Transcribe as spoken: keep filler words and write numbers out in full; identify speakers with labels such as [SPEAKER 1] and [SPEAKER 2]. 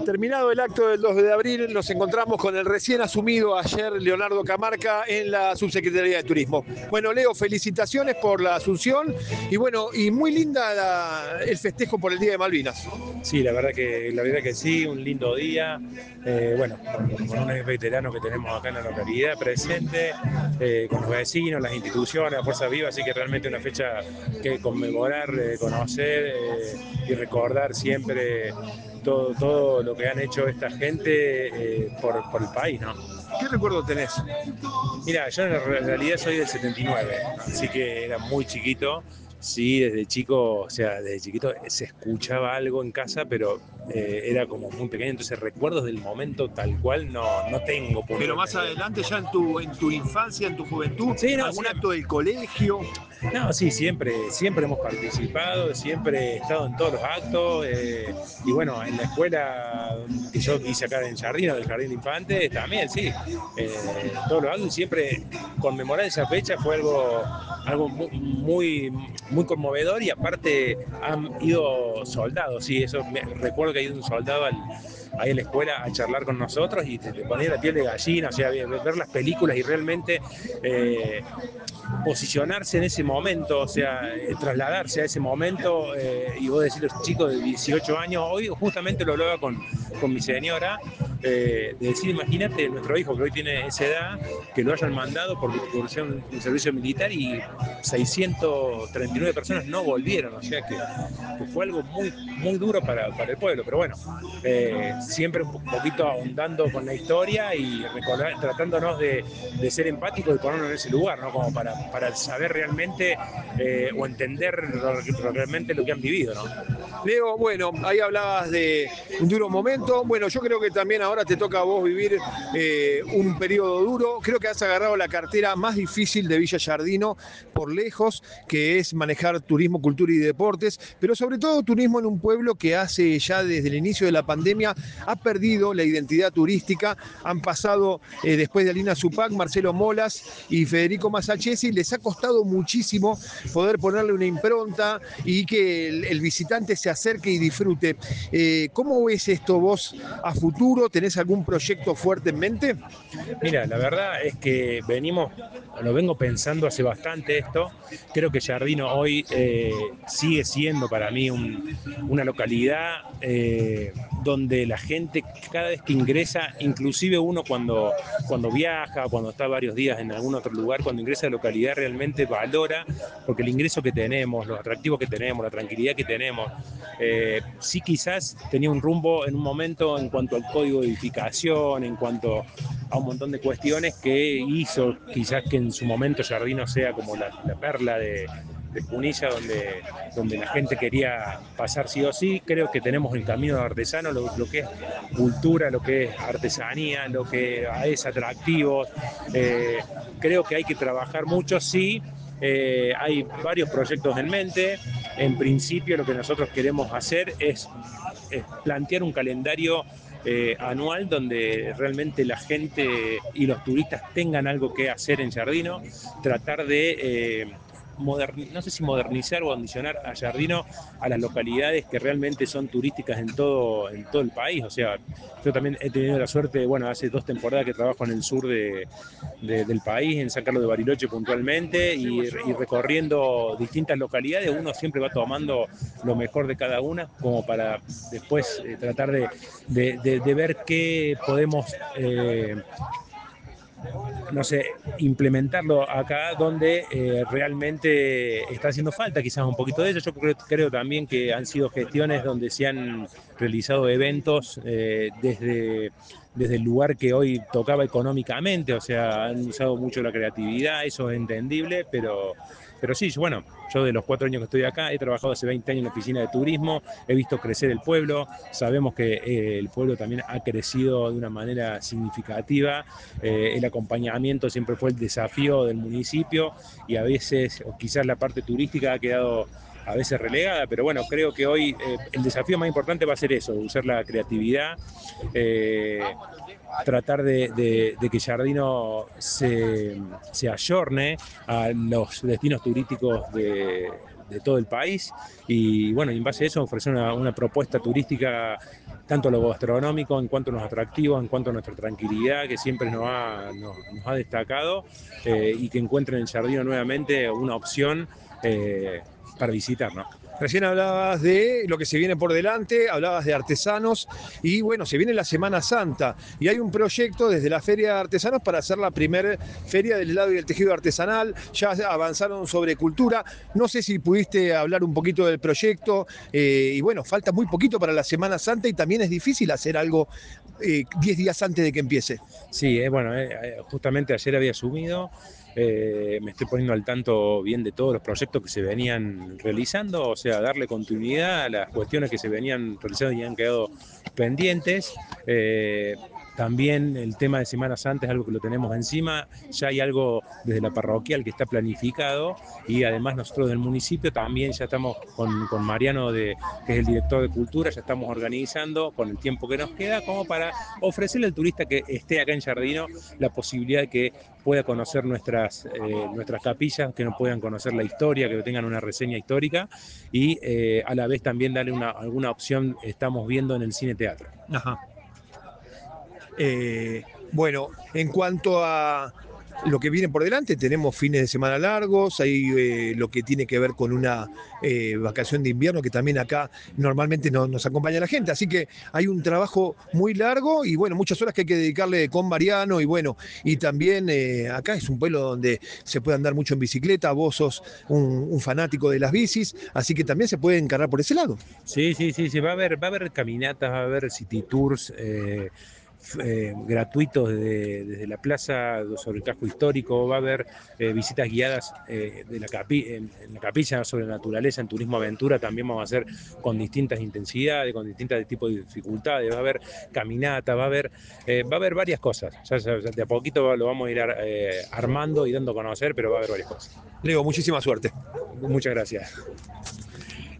[SPEAKER 1] Terminado el acto del dos de abril, nos encontramos con el recién asumido ayer Leonardo Camarca en la Subsecretaría de Turismo. Bueno, Leo, felicitaciones por la asunción y bueno, y muy linda la, el festejo por el Día de Malvinas.
[SPEAKER 2] Sí, la verdad que, la verdad que sí, un lindo día, eh, bueno, con, con un ex veterano que tenemos acá en la localidad presente, eh, con los vecinos, las instituciones, la Fuerza Viva, así que realmente una fecha que conmemorar, eh, conocer eh, y recordar siempre todo, todo lo que han hecho esta gente eh, por, por el país, ¿no?
[SPEAKER 1] ¿Qué recuerdo tenés?
[SPEAKER 2] Mira, yo en realidad soy del setenta y nueve, así que era muy chiquito. Sí, desde chico, o sea, desde chiquito se escuchaba algo en casa, pero eh, era como muy pequeño, entonces recuerdos del momento tal cual no, no tengo
[SPEAKER 1] Pero más
[SPEAKER 2] puntualmente.
[SPEAKER 1] adelante, ya en tu, en tu infancia, en tu juventud,
[SPEAKER 2] Sí, no,
[SPEAKER 1] algún
[SPEAKER 2] sí,
[SPEAKER 1] acto del colegio.
[SPEAKER 2] no, sí, siempre, siempre hemos participado, siempre he estado en todos los actos, eh, y bueno, en la escuela que yo hice acá en Jardino, del Jardín de Infantes, también, sí, eh, todos los actos, y siempre conmemorar esa fecha fue algo, algo muy, muy conmovedor, y aparte han ido soldados, sí, eso me, recuerdo que ha ido un soldado al, ahí en la escuela a charlar con nosotros y te, te ponía la piel de gallina, o sea, ver, ver las películas y realmente eh, posicionarse en ese momento, o sea, eh, trasladarse a ese momento, eh, y vos decís, los chicos de dieciocho años, hoy justamente lo hablaba con, con mi señora, eh, de decir, imagínate nuestro hijo que hoy tiene esa edad, que lo hayan mandado por, por ser un, un servicio militar y seiscientas treinta y nueve personas no volvieron, o sea que, que fue algo muy, muy duro para, para el pueblo, pero bueno, eh, siempre un poquito ahondando con la historia y recordar, tratándonos de, de ser empáticos y ponernos en ese lugar, ¿no? Como para, para saber realmente eh, o entender realmente lo que han vivido, ¿no?
[SPEAKER 1] Leo, bueno, ahí hablabas de un duro momento. Bueno, yo creo que también ahora te toca a vos vivir eh, un periodo duro. Creo que has agarrado la cartera más difícil de Villa Jardino por lejos, que es manejar turismo, cultura y deportes, pero sobre todo turismo en un pueblo que hace ya desde el inicio de la pandemia ha perdido la identidad turística. Han pasado eh, después de Alina Zupac, Marcelo Molas y Federico Masachesi. Les ha costado muchísimo poder ponerle una impronta y que el, el visitante se acerque y disfrute. Eh, ¿Cómo ves esto vos a futuro? ¿Tenés algún proyecto fuerte en mente?
[SPEAKER 2] Mira, la verdad es que venimos, lo vengo pensando hace bastante esto. Creo que Jardino hoy eh, sigue siendo para mí un, una localidad eh, donde la gente cada vez que ingresa, inclusive uno cuando, cuando viaja, cuando está varios días en algún otro lugar, cuando ingresa a la localidad realmente valora, porque el ingreso que tenemos, los atractivos que tenemos, la tranquilidad que tenemos, eh, sí quizás tenía un rumbo en un momento en cuanto al código de edificación, en cuanto a un montón de cuestiones que hizo quizás que en su momento Jardino sea como la, la perla de, de Punilla, donde, donde la gente quería pasar sí o sí. Creo que tenemos el camino artesano, lo, lo que es cultura, lo que es artesanía, lo que es atractivo. Eh, creo que hay que trabajar mucho, sí. Eh, hay varios proyectos en mente. En principio lo que nosotros queremos hacer es, es plantear un calendario Eh, anual donde realmente la gente y los turistas tengan algo que hacer en Jardino, tratar de eh, moderni- no sé si modernizar o acondicionar a Jardino a las localidades que realmente son turísticas en todo, en todo el país. O sea, yo también he tenido la suerte, bueno, hace dos temporadas que trabajo en el sur de, de, del país, en San Carlos de Bariloche puntualmente, y, y recorriendo distintas localidades, uno siempre va tomando lo mejor de cada una como para después eh, tratar de, de, de, de, ver qué podemos eh, no sé, implementarlo acá donde eh, realmente está haciendo falta quizás un poquito de ello. Yo creo, creo también que han sido gestiones donde se han realizado eventos eh, desde, desde el lugar que hoy tocaba económicamente, o sea, han usado mucho la creatividad, eso es entendible, pero, pero sí, bueno, yo de los cuatro años que estoy acá, he trabajado hace veinte años en la oficina de turismo, he visto crecer el pueblo, sabemos que eh, el pueblo también ha crecido de una manera significativa, eh, el acompañamiento siempre fue el desafío del municipio y a veces, o quizás la parte turística ha quedado a veces relegada, pero bueno, creo que hoy eh, el desafío más importante va a ser eso, usar la creatividad, eh, tratar de, de, de que Jardino se, se ayorne a los destinos turísticos de, de todo el país y bueno, y en base a eso ofrecer una, una propuesta turística tanto a lo gastronómico, en cuanto a los atractivos, en cuanto a nuestra tranquilidad, que siempre nos ha, nos, nos ha destacado, eh, y que encuentren en Giardino nuevamente una opción eh, para visitar, ¿no?
[SPEAKER 1] Recién hablabas de lo que se viene por delante, hablabas de artesanos y bueno, se viene la Semana Santa y hay un proyecto desde la Feria de Artesanos para hacer la primera feria del helado y del tejido artesanal. Ya avanzaron sobre cultura. No sé si pudiste hablar un poquito del proyecto, eh, y bueno, falta muy poquito para la Semana Santa y también es difícil hacer algo eh, diez días antes de que empiece.
[SPEAKER 2] Sí, eh, bueno, eh, justamente ayer había asumido, eh, me estoy poniendo al tanto bien de todos los proyectos que se venían realizando, o sea, darle continuidad a las cuestiones que se venían realizando y han quedado pendientes. Eh, también el tema de Semana Santa es algo que lo tenemos encima, ya hay algo desde la parroquial que está planificado y además nosotros del municipio también ya estamos con, con Mariano, de, que es el director de cultura, ya estamos organizando con el tiempo que nos queda como para ofrecerle al turista que esté acá en Giardino la posibilidad de que pueda conocer nuestras, eh, nuestras capillas, que no puedan conocer la historia, que tengan una reseña histórica y eh, a la vez también darle una, alguna opción, estamos viendo en el cine teatro.
[SPEAKER 1] Ajá. Eh, bueno, en cuanto a lo que viene por delante, tenemos fines de semana largos, hay eh, lo que tiene que ver con una eh, vacación de invierno que también acá normalmente no, nos acompaña la gente, así que hay un trabajo muy largo y bueno, muchas horas que hay que dedicarle con Mariano y bueno, y también eh, acá es un pueblo donde se puede andar mucho en bicicleta, vos sos un, un fanático de las bicis, así que también se puede encargar por ese lado.
[SPEAKER 2] Sí, sí, sí, sí, va a haber, va a haber caminatas, va a haber city tours eh, eh, gratuitos de, desde la plaza sobre el casco histórico, va a haber eh, visitas guiadas eh, de la capi en, en la capilla sobre la naturaleza, en turismo aventura, también vamos a hacer con distintas intensidades, con distintos tipos de dificultades, va a haber caminatas, va a haber, eh, va a haber varias cosas, ya, ya, ya de a poquito lo vamos a ir eh, armando y dando a conocer, pero va a haber varias cosas.
[SPEAKER 1] Leo, muchísima suerte.
[SPEAKER 2] Muchas gracias.